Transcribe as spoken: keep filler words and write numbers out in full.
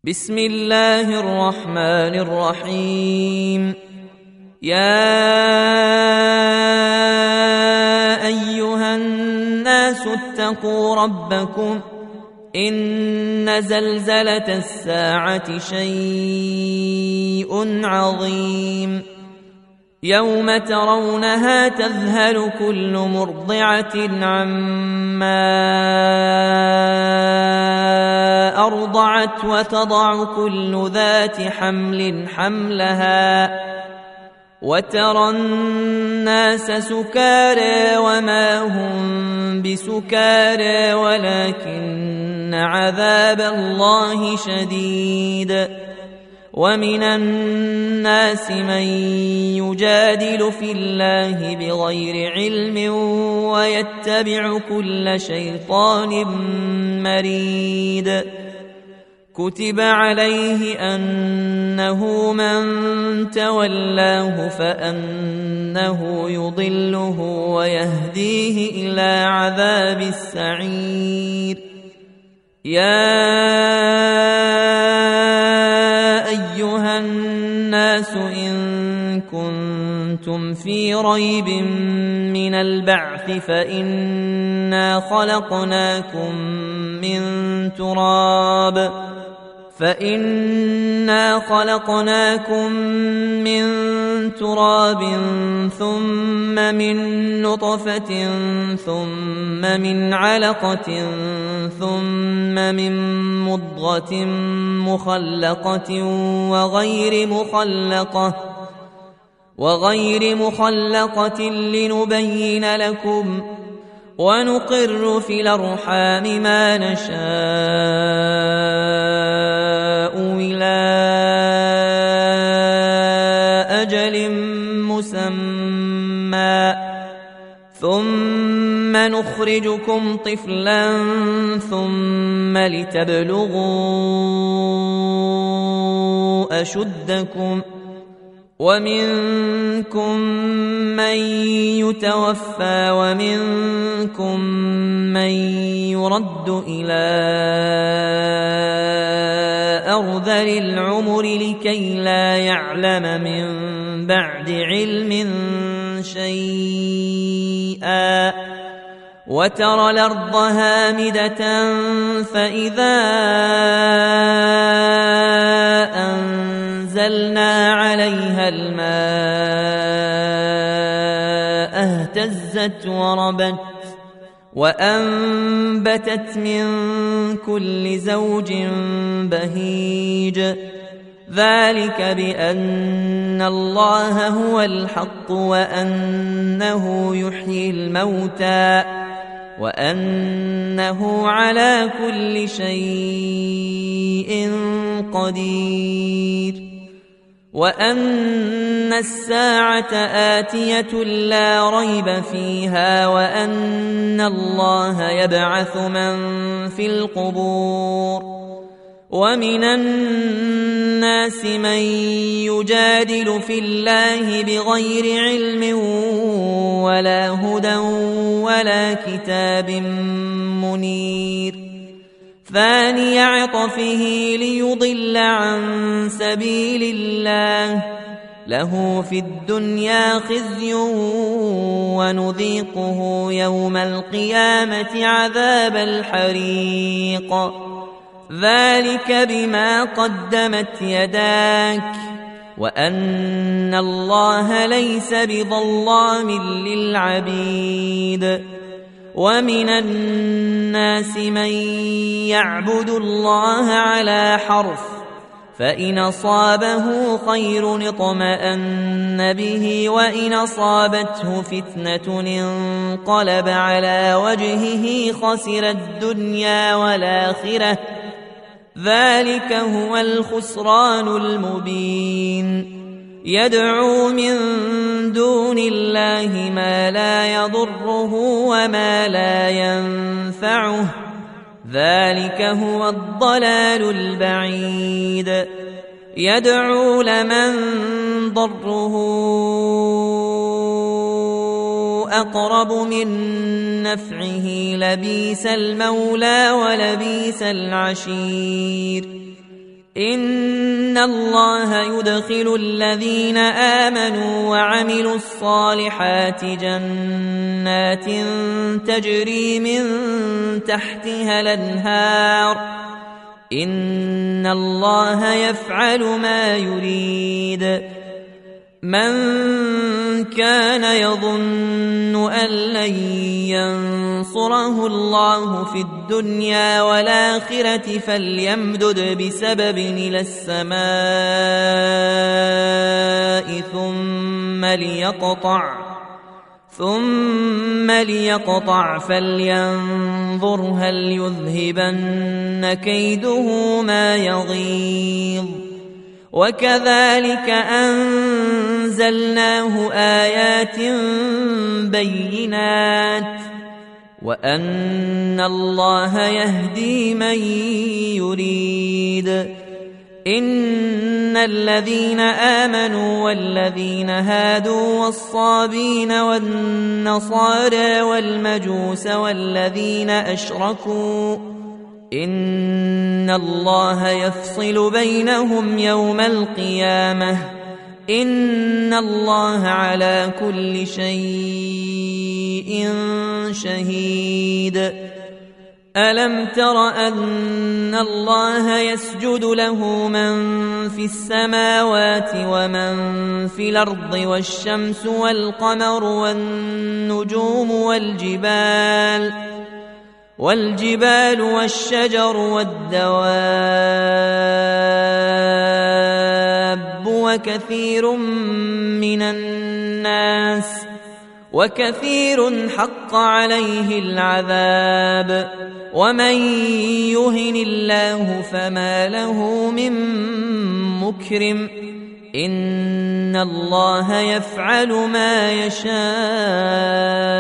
بسم الله الرحمن الرحيم. يا أيها الناس اتقوا ربكم إن زلزلة الساعة شيء عظيم يوم ترونها تذهل كل مرضعة عما أرضعت وتضع كل ذات حمل حملها وترى الناس سكارى وما هم بسكارى ولكن عذاب الله شديد. ومن الناس من يجادل في الله بغير علم ويتبع كل شيطان مريد. كتب عليه أنه من تولاه فأنه يضله ويهديه إلى عذاب السعير. يا أيها الناس إن كنتم في ريب من البعث فإنا خلقناكم من تراب فإنا خلقناكم من تراب ثم من نطفة ثم من علقة ثم من مضغة مخلقة وغير مخلقة وغير مخلقة لنبين لكم ونقر في الأرحام ما نشاء إلى أجل مسمى ثم نخرجكم طفلا ثم لتبلغوا أشدكم ومنكم من يتوفى ومنكم من يرد إلى أرذل العمر لكي لا يعلم من بعد علم شيئا. وترى الأرض هامدة فإذا أنزلنا عليها الماء اهتزت وربت وأنبتت من كل زوج بهيج. ذلك بأن الله هو الحق وأنه يحيي الموتى وأنه على كل شيء قدير وأن الساعة آتية لا ريب فيها وأن الله يبعث من في القبور. ومن الناس من يجادل في الله بغير علم ولا هدى ولا كتاب منير. ثاني عطفه ليضل عن سبيل الله له في الدنيا خزي ونذيقه يوم القيامة عذاب الحريق. ذلك بما قدمت يداك وأن الله ليس بظلام للعبيد. ومن الناس من يعبد الله على حرف فإن أصابه خير اطمأن به وإن أصابته فتنة انقلب على وجهه خسر الدنيا والآخرة. ذلك هو الخسران المبين. يدعو من دون الله ما لا يضره وما لا ينفعه ذلك هو الضلال البعيد. يدعو لمن ضره أقرب من نفعه لبيس المولى ولبيس العشير. إن الله يدخل الذين آمنوا وعملوا الصالحات جنات تجري من تحتها الأنهار إن الله يفعل ما يريد من كان يظن أن لن ينصره الله في الدنيا والآخرة فليمدد بسبب إلى السماء ثم ليقطع ثم ليقطع فلينظر هل يذهبن كيده ما يغيظ وكذلك أنزلناه آيات بينات وأن الله يهدي من يريد إن الذين آمنوا والذين هادوا والصابين والنصارى والمجوس والذين أشركوا إن الله يفصل بينهم يوم القيامة إن الله على كل شيء شهيد ألم تر أن الله يسجد له من في السماوات ومن في الأرض والشمس والقمر والنجوم والجبال والجبال والشجر والدواب وكثير من الناس وكثير حق عليه العذاب ومن يهن الله فما له من مكرم إن الله يفعل ما يشاء